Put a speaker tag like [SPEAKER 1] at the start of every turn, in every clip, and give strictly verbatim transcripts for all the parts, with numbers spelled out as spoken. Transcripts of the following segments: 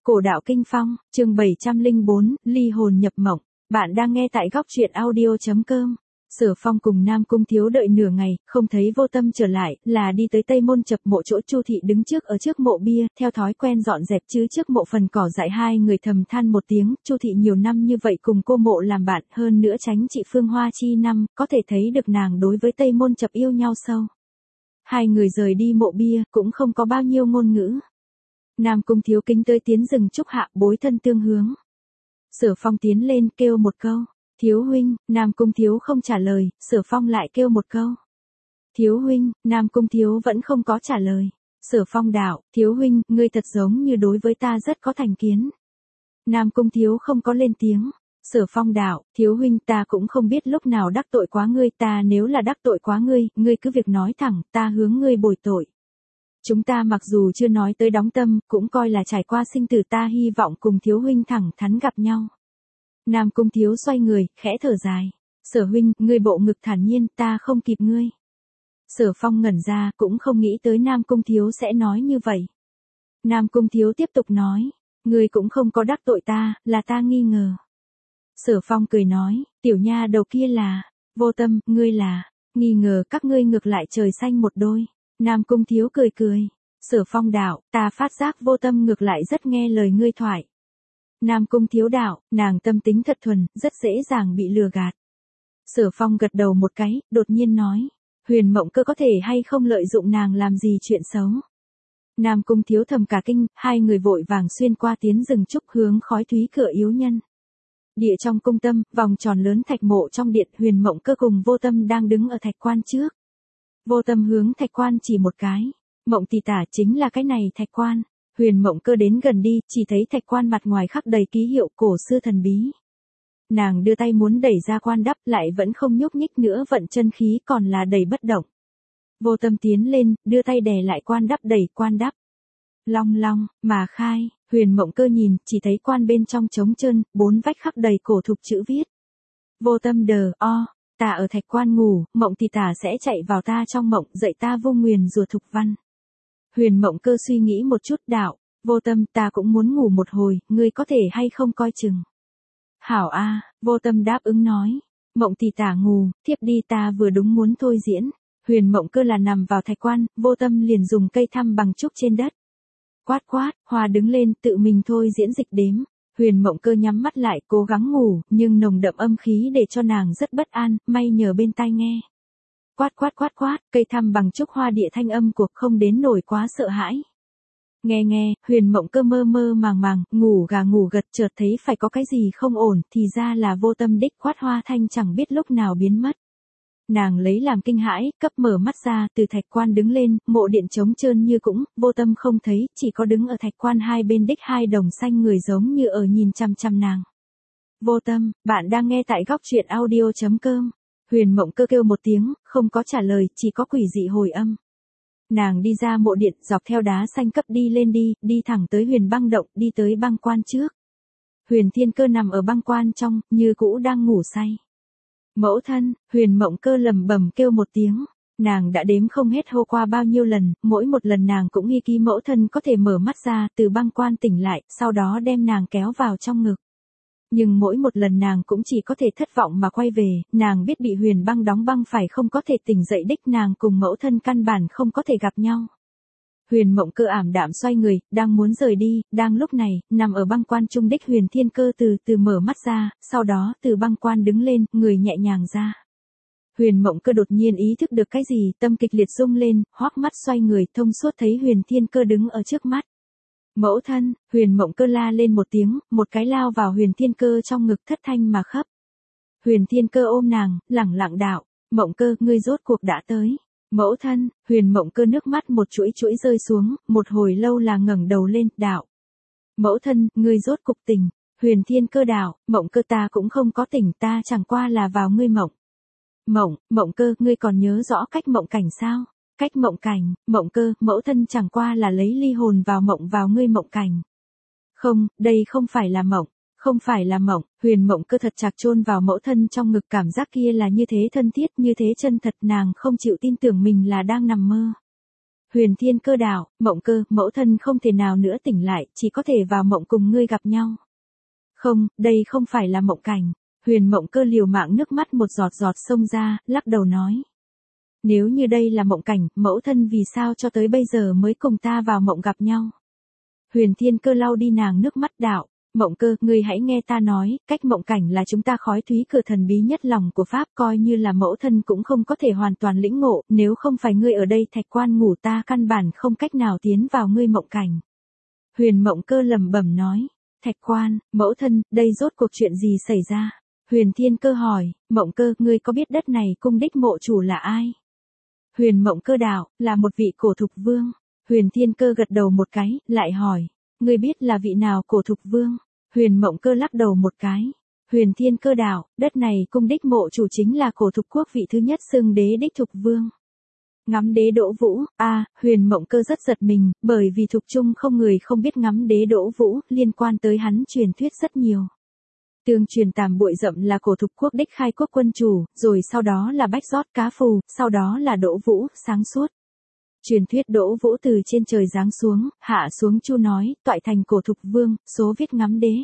[SPEAKER 1] Cổ đạo kinh phong, chương bảy trăm lẻ bốn, ly hồn nhập mộng. Bạn đang nghe tại góc truyện audio chấm com. Sở Phong cùng Nam Cung Thiếu đợi nửa ngày, không thấy Vô Tâm trở lại, là đi tới Tây Môn Chập Mộ chỗ Chu thị đứng trước ở trước mộ bia, theo thói quen dọn dẹp chứ trước mộ phần cỏ dại. Hai người thầm than một tiếng, Chu thị nhiều năm như vậy cùng cô mộ làm bạn, hơn nữa tránh chị Phương Hoa chi năm, có thể thấy được nàng đối với Tây Môn Chập yêu nhau sâu. Hai người rời đi mộ bia, cũng không có bao nhiêu ngôn ngữ. Nam Cung Thiếu kính tới tiến rừng trúc hạ, bối thân tương hướng. Sở Phong tiến lên kêu một câu, Thiếu huynh. Nam Cung Thiếu không trả lời, Sở Phong lại kêu một câu, Thiếu huynh. Nam Cung Thiếu vẫn không có trả lời. Sở Phong đạo, Thiếu huynh, ngươi thật giống như đối với ta rất có thành kiến. Nam Cung Thiếu không có lên tiếng. Sở Phong đạo, Thiếu huynh, ta cũng không biết lúc nào đắc tội quá ngươi, ta nếu là đắc tội quá ngươi, ngươi cứ việc nói thẳng, ta hướng ngươi bồi tội. Chúng ta mặc dù chưa nói tới đóng tâm, cũng coi là trải qua sinh tử, ta hy vọng cùng Thiếu huynh thẳng thắn gặp nhau. Nam Cung Thiếu xoay người, khẽ thở dài. Sở huynh, ngươi bộ ngực thản nhiên, ta không kịp ngươi. Sở Phong ngẩn ra, cũng không nghĩ tới Nam Cung Thiếu sẽ nói như vậy. Nam Cung Thiếu tiếp tục nói, ngươi cũng không có đắc tội ta, là ta nghi ngờ. Sở Phong cười nói, tiểu nha đầu kia là, Vô Tâm, ngươi là, nghi ngờ các ngươi ngược lại trời xanh một đôi. Nam Cung Thiếu cười cười. Sở Phong đạo, ta phát giác Vô Tâm ngược lại rất nghe lời ngươi thoại. Nam Cung Thiếu đạo, nàng tâm tính thật thuần, rất dễ dàng bị lừa gạt. Sở Phong gật đầu một cái, đột nhiên nói, Huyền Mộng Cơ có thể hay không lợi dụng nàng làm gì chuyện xấu. Nam Cung Thiếu thầm cả kinh, hai người vội vàng xuyên qua tiến rừng trúc hướng khói thúy cửa yếu nhân. Địa trong cung tâm, vòng tròn lớn thạch mộ trong điện, Huyền Mộng Cơ cùng Vô Tâm đang đứng ở thạch quan trước. Vô Tâm hướng thạch quan chỉ một cái, Mộng tỷ tả chính là cái này thạch quan. Huyền Mộng Cơ đến gần đi, chỉ thấy thạch quan mặt ngoài khắc đầy ký hiệu cổ xưa thần bí. Nàng đưa tay muốn đẩy ra quan đắp, lại vẫn không nhúc nhích nữa, vận chân khí còn là đầy bất động. Vô Tâm tiến lên, đưa tay đè lại quan đắp, đẩy quan đắp. Long long, mà khai. Huyền Mộng Cơ nhìn, chỉ thấy quan bên trong trống trơn, bốn vách khắc đầy cổ thục chữ viết. Vô Tâm đờ o, ta ở thạch quan ngủ, Mộng tỷ tả sẽ chạy vào ta trong mộng, dạy ta vô nguyền rùa thục văn. Huyền Mộng Cơ suy nghĩ một chút đạo, Vô Tâm, ta cũng muốn ngủ một hồi, ngươi có thể hay không coi chừng. Hảo a, Vô Tâm đáp ứng nói, Mộng tỷ tả ngủ, thiếp đi, ta vừa đúng muốn thôi diễn. Huyền Mộng Cơ là nằm vào thạch quan, Vô Tâm liền dùng cây thăm bằng trúc trên đất. Quát quát, Hoa đứng lên, tự mình thôi diễn dịch đếm. Huyền Mộng Cơ nhắm mắt lại, cố gắng ngủ, nhưng nồng đậm âm khí để cho nàng rất bất an, may nhờ bên tai nghe. Quát quát quát quát, cây thăm bằng trúc hoa địa thanh âm cuộc không đến nổi quá sợ hãi. Nghe nghe, Huyền Mộng Cơ mơ mơ màng màng, ngủ gà ngủ gật, chợt thấy phải có cái gì không ổn, thì ra là Vô Tâm đích quát hoa thanh chẳng biết lúc nào biến mất. Nàng lấy làm kinh hãi, cấp mở mắt ra, từ thạch quan đứng lên, mộ điện trống trơn như cũng, Vô Tâm không thấy, chỉ có đứng ở thạch quan hai bên đích hai đồng xanh người giống như ở nhìn chăm chăm nàng. Vô Tâm, bạn đang nghe tại góc truyện audio chấm com. Huyền Mộng Cơ kêu một tiếng, không có trả lời, chỉ có quỷ dị hồi âm. Nàng đi ra mộ điện, dọc theo đá xanh cấp đi lên đi, đi thẳng tới Huyền băng động, đi tới băng quan trước. Huyền Thiên Cơ nằm ở băng quan trong, như cũ đang ngủ say. Mẫu thân. Huyền Mộng Cơ lẩm bẩm kêu một tiếng. Nàng đã đếm không hết hô qua bao nhiêu lần, mỗi một lần nàng cũng nghi ký mẫu thân có thể mở mắt ra, từ băng quan tỉnh lại, sau đó đem nàng kéo vào trong ngực. Nhưng mỗi một lần nàng cũng chỉ có thể thất vọng mà quay về, nàng biết bị Huyền băng đóng băng phải không có thể tỉnh dậy đích, nàng cùng mẫu thân căn bản không có thể gặp nhau. Huyền Mộng Cơ ảm đạm xoay người, đang muốn rời đi, đang lúc này, nằm ở băng quan trung đích Huyền Thiên Cơ từ từ mở mắt ra, sau đó từ băng quan đứng lên, người nhẹ nhàng ra. Huyền Mộng Cơ đột nhiên ý thức được cái gì, tâm kịch liệt rung lên, hoắc mắt xoay người, thông suốt thấy Huyền Thiên Cơ đứng ở trước mắt. Mẫu thân. Huyền Mộng Cơ la lên một tiếng, một cái lao vào Huyền Thiên Cơ trong ngực, thất thanh mà khóc. Huyền Thiên Cơ ôm nàng, lẳng lặng đạo, Mộng Cơ, ngươi rốt cuộc đã tới. Mẫu thân. Huyền Mộng Cơ nước mắt một chuỗi chuỗi rơi xuống, một hồi lâu là ngẩng đầu lên, đạo. Mẫu thân, ngươi rốt cục tỉnh. Huyền Thiên Cơ đạo, Mộng Cơ, ta cũng không có tỉnh, ta chẳng qua là vào ngươi mộng. Mộng. Mộng Cơ, ngươi còn nhớ rõ cách mộng cảnh sao? Cách mộng cảnh. Mộng Cơ, mẫu thân chẳng qua là lấy ly hồn vào mộng vào ngươi mộng cảnh. Không, đây không phải là mộng. Không phải là mộng. Huyền Mộng Cơ thật chặt chôn vào mẫu thân trong ngực, cảm giác kia là như thế thân thiết, như thế chân thật, nàng không chịu tin tưởng mình là đang nằm mơ. Huyền Thiên Cơ đạo, Mộng Cơ, mẫu thân không thể nào nữa tỉnh lại, chỉ có thể vào mộng cùng ngươi gặp nhau. Không, đây không phải là mộng cảnh. Huyền Mộng Cơ liều mạng nước mắt một giọt giọt xông ra, lắc đầu nói. Nếu như đây là mộng cảnh, mẫu thân vì sao cho tới bây giờ mới cùng ta vào mộng gặp nhau? Huyền Thiên Cơ lau đi nàng nước mắt đạo. Mộng Cơ, ngươi hãy nghe ta nói, cách mộng cảnh là chúng ta khói thúy cửa thần bí nhất lòng của Pháp, coi như là mẫu thân cũng không có thể hoàn toàn lĩnh ngộ, nếu không phải ngươi ở đây Thạch Quan ngủ ta căn bản không cách nào tiến vào ngươi mộng cảnh. Huyền Mộng Cơ lẩm bẩm nói, Thạch Quan, mẫu thân, đây rốt cuộc chuyện gì xảy ra? Huyền Thiên Cơ hỏi, Mộng Cơ, ngươi có biết đất này cung đích mộ chủ là ai? Huyền Mộng Cơ đạo, là một vị cổ thục vương. Huyền Thiên Cơ gật đầu một cái, lại hỏi, ngươi biết là vị nào cổ thục vương? Huyền Mộng Cơ lắc đầu một cái. Huyền Thiên Cơ đạo, đất này cung đích mộ chủ chính là cổ thục quốc vị thứ nhất xưng đế đích thục vương. Ngắm đế Đỗ Vũ, a à, Huyền Mộng Cơ rất giật mình, bởi vì thục trung không người không biết ngắm đế Đỗ Vũ, liên quan tới hắn truyền thuyết rất nhiều. Tương truyền Tàm Bội Dậm là cổ thục quốc đích khai quốc quân chủ, rồi sau đó là Bách Rót Cá Phù, sau đó là Đỗ Vũ, sáng suốt. Truyền thuyết Đỗ Vũ từ trên trời giáng xuống, hạ xuống Chu nói, toại thành cổ thục vương, số viết ngắm đế.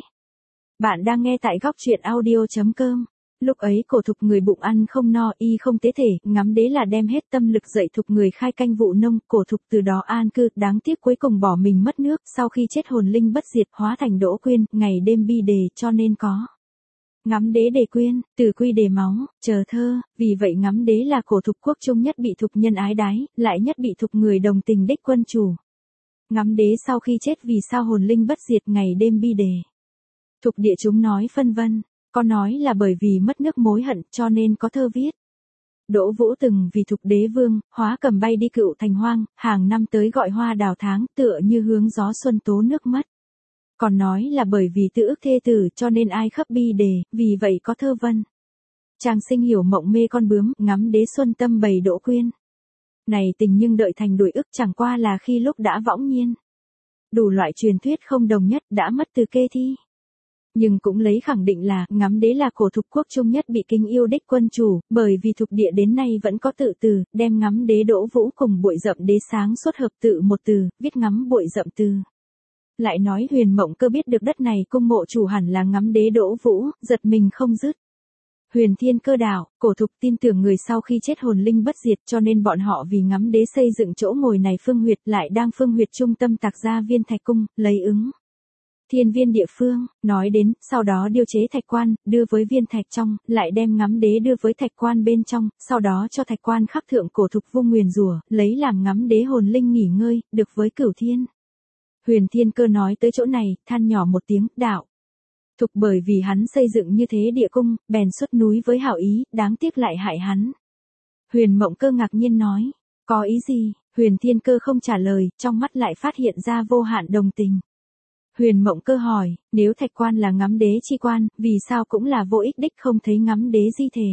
[SPEAKER 1] Bạn đang nghe tại góc truyện audio chấm com. Lúc ấy cổ thục người bụng ăn không no y không tế thể, ngắm đế là đem hết tâm lực dạy thục người khai canh vụ nông, cổ thục từ đó an cư, đáng tiếc cuối cùng bỏ mình mất nước, sau khi chết hồn linh bất diệt hóa thành Đỗ Quyên, ngày đêm bi đề cho nên có. Ngắm đế đề quyên, từ quy đề máu, chờ thơ, vì vậy ngắm đế là cổ thục quốc trung nhất bị thục nhân ái đái, lại nhất bị thục người đồng tình đích quân chủ. Ngắm đế sau khi chết vì sao hồn linh bất diệt ngày đêm bi đề. Thục địa chúng nói phân vân, có nói là bởi vì mất nước mối hận cho nên có thơ viết. Đỗ Vũ từng vì thục đế vương, hóa cầm bay đi cựu thành hoang, hàng năm tới gọi hoa đào tháng tựa như hướng gió xuân tố nước mất. Còn nói là bởi vì tự ức thê tử cho nên ai khắp bi đề, vì vậy có thơ vân. Chàng sinh hiểu mộng mê con bướm, ngắm đế xuân tâm bầy Đỗ Quyên. Này tình nhưng đợi thành đuổi ức chẳng qua là khi lúc đã võng nhiên. Đủ loại truyền thuyết không đồng nhất đã mất từ kê thi. Nhưng cũng lấy khẳng định là ngắm đế là cổ thục quốc trung nhất bị kính yêu đích quân chủ, bởi vì thục địa đến nay vẫn có tự từ, đem ngắm đế Đỗ Vũ cùng Bội Dậm đế sáng xuất hợp tự một từ, viết ngắm Bội Dậm từ. Lại nói Huyền Mộng Cơ biết được đất này cung mộ chủ hẳn là ngắm đế Đỗ Vũ, giật mình không dứt. Huyền Thiên Cơ đạo, cổ thục tin tưởng người sau khi chết hồn linh bất diệt cho nên bọn họ vì ngắm đế xây dựng chỗ ngồi này phương huyệt lại đang phương huyệt trung tâm tạc ra viên thạch cung, lấy ứng. Thiên viên địa phương, nói đến, sau đó điều chế thạch quan, đưa với viên thạch trong, lại đem ngắm đế đưa với thạch quan bên trong, sau đó cho thạch quan khắc thượng cổ thục vung nguyền rủa, lấy làm ngắm đế hồn linh nghỉ ngơi, được với cửu thiên. Huyền Thiên Cơ nói tới chỗ này, than nhỏ một tiếng, đạo. Thục bởi vì hắn xây dựng như thế địa cung, bèn xuất núi với hảo ý, đáng tiếc lại hại hắn. Huyền Mộng Cơ ngạc nhiên nói, có ý gì? Huyền Thiên Cơ không trả lời, trong mắt lại phát hiện ra vô hạn đồng tình. Huyền Mộng Cơ hỏi, nếu thạch quan là ngắm đế chi quan, vì sao cũng là vô ích đích không thấy ngắm đế di thể?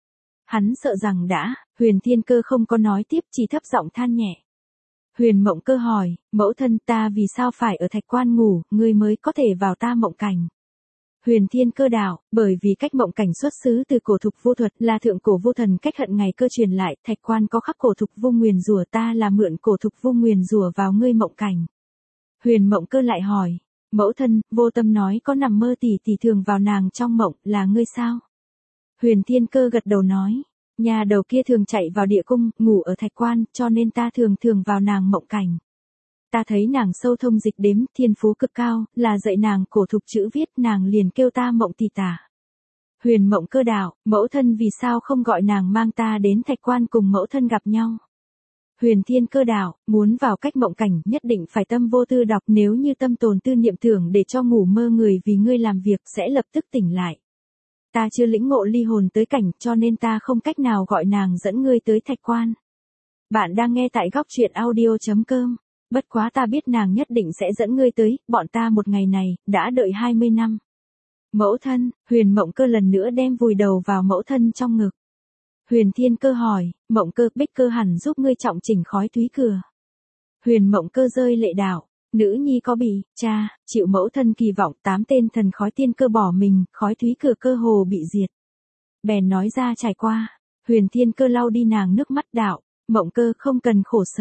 [SPEAKER 1] Hắn sợ rằng đã, Huyền Thiên Cơ không có nói tiếp chỉ thấp giọng than nhẹ. Huyền Mộng Cơ hỏi, mẫu thân ta vì sao phải ở thạch quan ngủ, ngươi mới có thể vào ta mộng cảnh? Huyền Thiên Cơ đạo, bởi vì cách mộng cảnh xuất xứ từ cổ thục vô thuật là thượng cổ vô thần cách hận ngày cơ truyền lại, thạch quan có khắc cổ thục vô nguyền rủa ta là mượn cổ thục vô nguyền rủa vào ngươi mộng cảnh. Huyền Mộng Cơ lại hỏi, mẫu thân, vô tâm nói có nằm mơ tỷ tỷ thường vào nàng trong mộng, là ngươi sao? Huyền Thiên Cơ gật đầu nói, nhà đầu kia thường chạy vào địa cung, ngủ ở thạch quan, cho nên ta thường thường vào nàng mộng cảnh. Ta thấy nàng sâu thông dịch đếm, thiên phú cực cao, là dạy nàng cổ thục chữ viết, nàng liền kêu ta mộng tỷ tả. Huyền Mộng Cơ đạo, mẫu thân vì sao không gọi nàng mang ta đến thạch quan cùng mẫu thân gặp nhau? Huyền Thiên Cơ đạo, muốn vào cách mộng cảnh nhất định phải tâm vô tư đọc, nếu như tâm tồn tư niệm tưởng để cho ngủ mơ người vì ngươi làm việc sẽ lập tức tỉnh lại. Ta chưa lĩnh ngộ ly hồn tới cảnh cho nên ta không cách nào gọi nàng dẫn ngươi tới thạch quan. Bạn đang nghe tại góc truyện audio chấm com. Bất quá ta biết nàng nhất định sẽ dẫn ngươi tới, bọn ta một ngày này, đã đợi hai mươi năm. Mẫu thân, Huyền Mộng Cơ lần nữa đem vùi đầu vào mẫu thân trong ngực. Huyền Thiên Cơ hỏi, Mộng Cơ, Bích Cơ hẳn giúp ngươi trọng chỉnh khói thúy cửa. Huyền Mộng Cơ rơi lệ đạo, nữ nhi có bị, cha, chịu mẫu thân kỳ vọng tám tên thần khói tiên cơ bỏ mình, khói thúy cửa cơ hồ bị diệt. Bèn nói ra trải qua, Huyền Thiên Cơ lau đi nàng nước mắt đạo, Mộng Cơ không cần khổ sở.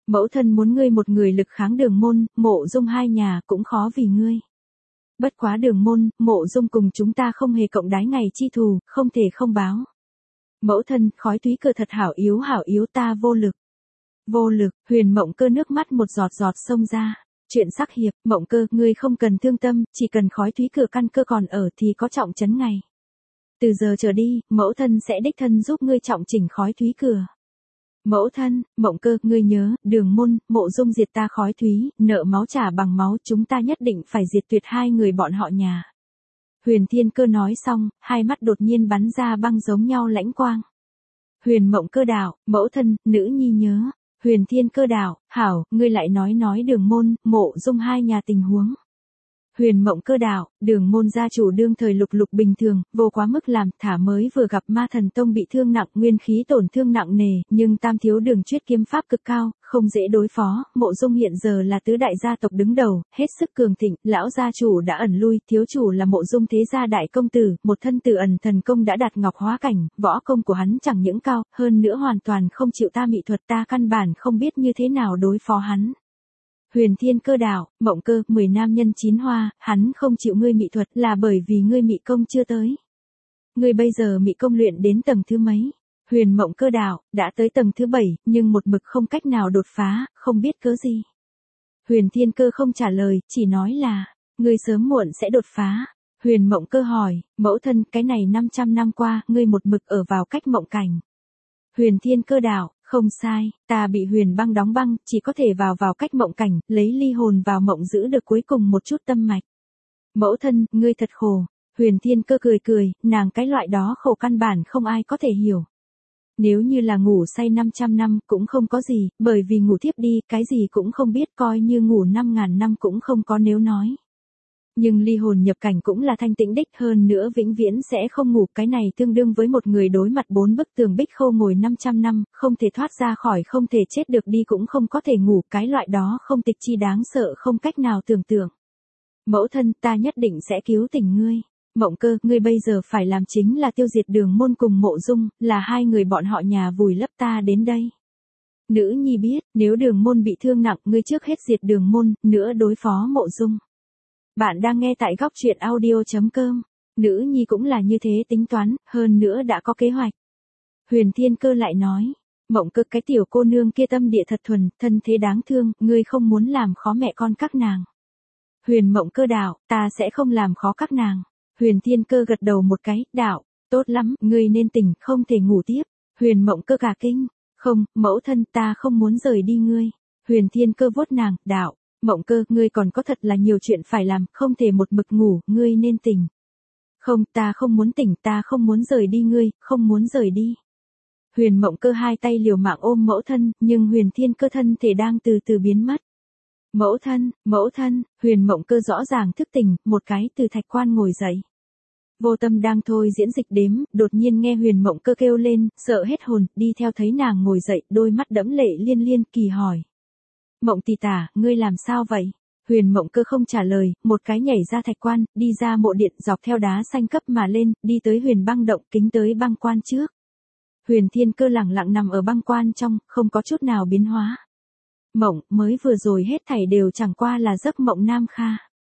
[SPEAKER 1] Mẫu thân muốn ngươi một người lực kháng Đường Môn, Mộ Dung hai nhà cũng khó vì ngươi. Bất quá Đường Môn, Mộ Dung cùng chúng ta không hề cộng đái ngày chi thù, không thể không báo. Mẫu thân, khói túy cơ thật hảo yếu hảo yếu ta vô lực. Vô lực, Huyền Mộng Cơ nước mắt một giọt giọt xông ra. Chuyện sắc hiệp, Mộng Cơ, ngươi không cần thương tâm, chỉ cần khói túy cửa căn cơ còn ở thì có trọng trấn ngày. Từ giờ trở đi, mẫu thân sẽ đích thân giúp ngươi trọng chỉnh khói túy cửa. Mẫu thân, Mộng Cơ, ngươi nhớ, Đường Môn, Mộ Dung diệt ta khói túy, nợ máu trả bằng máu, chúng ta nhất định phải diệt tuyệt hai người bọn họ nhà. Huyền Thiên Cơ nói xong, hai mắt đột nhiên bắn ra băng giống nhau lãnh quang. Huyền Mộng Cơ đạo, mẫu thân, nữ nhi nhớ. Huyền Thiên Cơ đạo, hảo, ngươi lại nói nói Đường Môn, Mộ Dung hai nhà tình huống. Huyền Mộng Cơ đạo, Đường Môn gia chủ đương thời lục lục bình thường, vô quá mức làm, thả mới vừa gặp Ma Thần Tông bị thương nặng, nguyên khí tổn thương nặng nề, nhưng tam thiếu Đường Chuyết kiếm pháp cực cao, không dễ đối phó. Mộ Dung hiện giờ là tứ đại gia tộc đứng đầu, hết sức cường thịnh, lão gia chủ đã ẩn lui, thiếu chủ là Mộ Dung thế gia đại công tử, một thân tử ẩn thần công đã đạt ngọc hóa cảnh, võ công của hắn chẳng những cao, hơn nữa hoàn toàn không chịu ta mị thuật, ta căn bản không biết như thế nào đối phó hắn. Huyền Thiên Cơ đạo, Mộng Cơ, mười nam nhân chín hoa, hắn không chịu ngươi mị thuật là bởi vì ngươi mị công chưa tới. Ngươi bây giờ mị công luyện đến tầng thứ mấy? Huyền Mộng Cơ đạo, đã tới tầng thứ bảy, nhưng một mực không cách nào đột phá, không biết cớ gì. Huyền Thiên Cơ không trả lời, chỉ nói là, ngươi sớm muộn sẽ đột phá. Huyền Mộng Cơ hỏi, mẫu thân, cái này năm trăm năm qua, ngươi một mực ở vào cách mộng cảnh. Huyền Thiên Cơ đạo, không sai, ta bị huyền băng đóng băng, chỉ có thể vào vào cách mộng cảnh, lấy ly hồn vào mộng giữ được cuối cùng một chút tâm mạch. Mẫu thân, ngươi thật khổ. Huyền Thiên Cơ cười cười, nàng cái loại đó khổ căn bản không ai có thể hiểu. Nếu như là ngủ say năm trăm năm cũng không có gì, bởi vì ngủ thiếp đi, cái gì cũng không biết, coi như ngủ năm ngàn năm cũng không có nếu nói. Nhưng ly hồn nhập cảnh cũng là thanh tĩnh đích, hơn nữa vĩnh viễn sẽ không ngủ, cái này tương đương với một người đối mặt bốn bức tường bích khô ngồi năm trăm năm, không thể thoát ra khỏi, không thể chết được đi cũng không có thể ngủ, cái loại đó không tịch chi đáng sợ không cách nào tưởng tượng. Mẫu thân, ta nhất định sẽ cứu tỉnh ngươi. Mộng Cơ, ngươi bây giờ phải làm chính là tiêu diệt Đường Môn cùng Mộ Dung, là hai người bọn họ nhà vùi lấp ta đến đây. Nữ nhi biết, nếu Đường Môn bị thương nặng, ngươi trước hết diệt Đường Môn, nữa đối phó Mộ Dung. Bạn đang nghe tại góc truyện audio.com. Nữ nhi cũng là như thế tính toán, hơn nữa đã có kế hoạch. Huyền Thiên Cơ lại nói, Mộng Cơ, cái tiểu cô nương kia tâm địa thật thuần, thân thế đáng thương, ngươi không muốn làm khó mẹ con các nàng. Huyền Mộng Cơ đạo, ta sẽ không làm khó các nàng. Huyền Thiên Cơ gật đầu một cái, đạo, tốt lắm, ngươi nên tỉnh, không thể ngủ tiếp. Huyền Mộng Cơ cả kinh, không, mẫu thân, ta không muốn rời đi ngươi. Huyền Thiên Cơ vuốt nàng, đạo, Mộng Cơ, ngươi còn có thật là nhiều chuyện phải làm, không thể một mực ngủ, ngươi nên tỉnh. Không, ta không muốn tỉnh, ta không muốn rời đi ngươi, không muốn rời đi. Huyền Mộng Cơ hai tay liều mạng ôm mẫu thân, nhưng Huyền Thiên Cơ thân thể đang từ từ biến mất. Mẫu thân, mẫu thân, Huyền Mộng Cơ rõ ràng thức tỉnh, một cái từ thạch quan ngồi dậy. Vô Tâm đang thôi diễn dịch đếm, đột nhiên nghe Huyền Mộng Cơ kêu lên, sợ hết hồn, đi theo thấy nàng ngồi dậy, đôi mắt đẫm lệ liên liên, kỳ hỏi. Mộng tỷ tả, ngươi làm sao vậy? Huyền Mộng Cơ không trả lời, một cái nhảy ra thạch quan, đi ra mộ điện, dọc theo đá xanh cấp mà lên, đi tới Huyền băng động, kính tới băng quan trước. Huyền Thiên Cơ lẳng lặng nằm ở băng quan trong, không có chút nào biến hóa. Mộng, mới vừa rồi hết thảy đều chẳng qua là giấc mộng nam kha.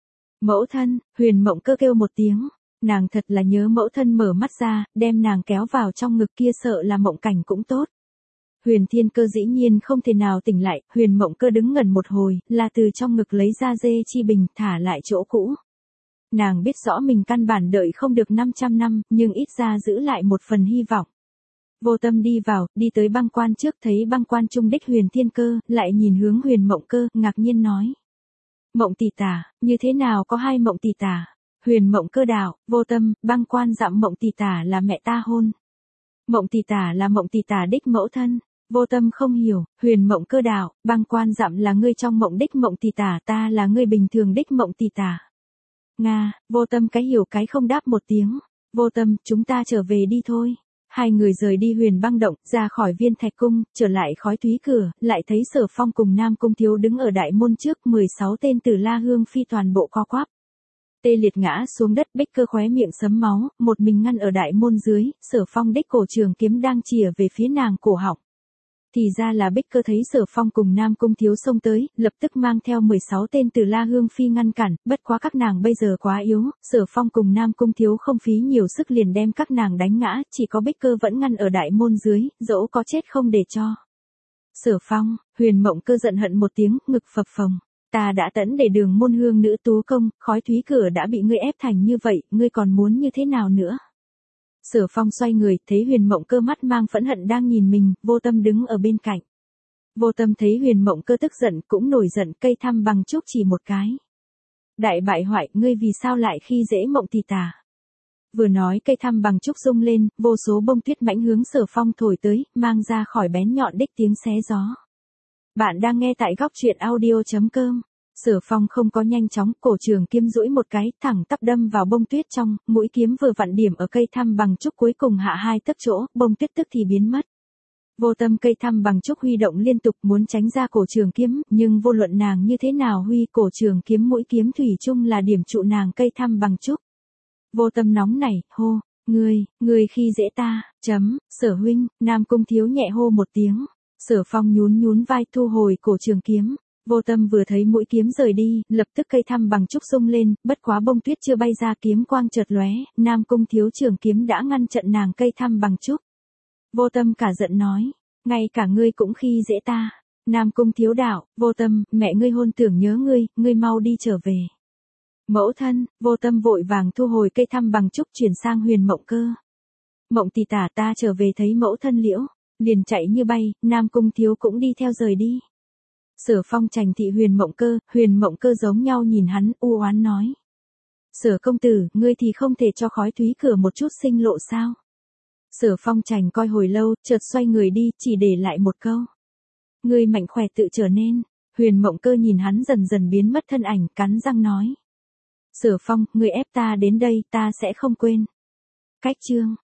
[SPEAKER 1] Mẫu thân, Huyền Mộng Cơ kêu một tiếng, nàng thật là nhớ mẫu thân mở mắt ra, đem nàng kéo vào trong ngực kia, sợ là mộng cảnh cũng tốt. Huyền Thiên Cơ dĩ nhiên không thể nào tỉnh lại, Huyền Mộng Cơ đứng ngẩn một hồi, là từ trong ngực lấy ra dê chi bình, thả lại chỗ cũ. Nàng biết rõ mình căn bản đợi không được năm trăm năm, nhưng ít ra giữ lại một phần hy vọng. Vô Tâm đi vào, đi tới băng quan trước, thấy băng quan trung đích Huyền Thiên Cơ, lại nhìn hướng Huyền Mộng Cơ, ngạc nhiên nói. Mộng tỷ tả, như thế nào có hai Mộng tỷ tả? Huyền Mộng Cơ đạo, Vô Tâm, băng quan dặm Mộng tỷ tả là mẹ ta hôn. Mộng tỷ tả là Mộng tỷ tả đích mẫu thân. Vô Tâm không hiểu, Huyền Mộng Cơ đạo, băng quan dặm là ngươi trong mộng đích Mộng tỷ tả, ta là ngươi bình thường đích Mộng tỷ tả. Nga, Vô Tâm cái hiểu cái không đáp một tiếng. Vô Tâm, chúng ta trở về đi thôi. Hai người rời đi Huyền băng động, ra khỏi Viên Thạch Cung, trở lại khói túy cửa, lại thấy Sở Phong cùng Nam Cung Thiếu đứng ở đại môn trước, mười sáu tên Tử La Hương Phi toàn bộ co quắp. Tê liệt ngã xuống đất, Bích Cơ khóe miệng sấm máu, một mình ngăn ở đại môn dưới, Sở Phong đích cổ trường kiếm đang chìa về phía nàng cổ họng. Thì ra là Bích Cơ thấy Sở Phong cùng Nam Cung Thiếu xông tới, lập tức mang theo mười sáu tên từ La Hương Phi ngăn cản, bất quá các nàng bây giờ quá yếu, Sở Phong cùng Nam Cung Thiếu không phí nhiều sức liền đem các nàng đánh ngã, chỉ có Bích Cơ vẫn ngăn ở đại môn dưới, dẫu có chết không để cho. Sở Phong, Huyền Mộng Cơ giận hận một tiếng, ngực phập phồng. Ta đã tẫn để Đường môn hương nữ tú công, khói thúy cửa đã bị ngươi ép thành như vậy, ngươi còn muốn như thế nào nữa? Sở Phong xoay người, thấy Huyền Mộng Cơ mắt mang phẫn hận đang nhìn mình, Vô Tâm đứng ở bên cạnh. Vô Tâm thấy Huyền Mộng Cơ tức giận, cũng nổi giận, cây thăm bằng trúc chỉ một cái. Đại bại hoại, ngươi vì sao lại khi dễ Mộng tỷ tả? Vừa nói cây thăm bằng trúc rung lên, vô số bông tuyết mãnh hướng Sở Phong thổi tới, mang ra khỏi bén nhọn đích tiếng xé gió. Bạn đang nghe tại góc truyện audio chấm com. Sở Phong không có nhanh chóng, cổ trường kiếm duỗi một cái, thẳng tắp đâm vào bông tuyết trong, mũi kiếm vừa vặn điểm ở cây thăm bằng trúc cuối cùng hạ hai tấc chỗ, bông tuyết tức thì biến mất. Vô Tâm cây thăm bằng trúc huy động liên tục muốn tránh ra cổ trường kiếm, nhưng vô luận nàng như thế nào huy cổ trường kiếm mũi kiếm thủy chung là điểm trụ nàng cây thăm bằng trúc. Vô Tâm nóng nảy, hô, ngươi, ngươi khi dễ ta, chấm, Sở huynh, Nam Cung Thiếu nhẹ hô một tiếng. Sở Phong nhún nhún vai thu hồi cổ trường kiếm. Vô Tâm vừa thấy mũi kiếm rời đi, lập tức cây thăm bằng trúc xung lên, bất quá bông tuyết chưa bay ra kiếm quang chợt lóe, Nam Cung Thiếu trường kiếm đã ngăn chặn nàng cây thăm bằng trúc. Vô Tâm cả giận nói, ngay cả ngươi cũng khi dễ ta. Nam Cung Thiếu đạo, Vô Tâm, mẹ ngươi hôn tưởng nhớ ngươi, ngươi mau đi trở về. Mẫu thân, Vô Tâm vội vàng thu hồi cây thăm bằng trúc chuyển sang Huyền Mộng Cơ. Mộng tỷ tả ta trở về thấy mẫu thân liễu, liền chạy như bay, Nam Cung Thiếu cũng đi theo rời đi. Sở Phong trành thị Huyền Mộng Cơ, Huyền Mộng Cơ giống nhau nhìn hắn, u oán nói. Sở công tử, ngươi thì không thể cho khói thúy cửa một chút sinh lộ sao? Sở Phong trành coi hồi lâu, chợt xoay người đi, chỉ để lại một câu. Ngươi mạnh khỏe tự trở nên. Huyền Mộng Cơ nhìn hắn dần dần biến mất thân ảnh, cắn răng nói. Sở Phong, ngươi ép ta đến đây, ta sẽ không quên. Cách chương.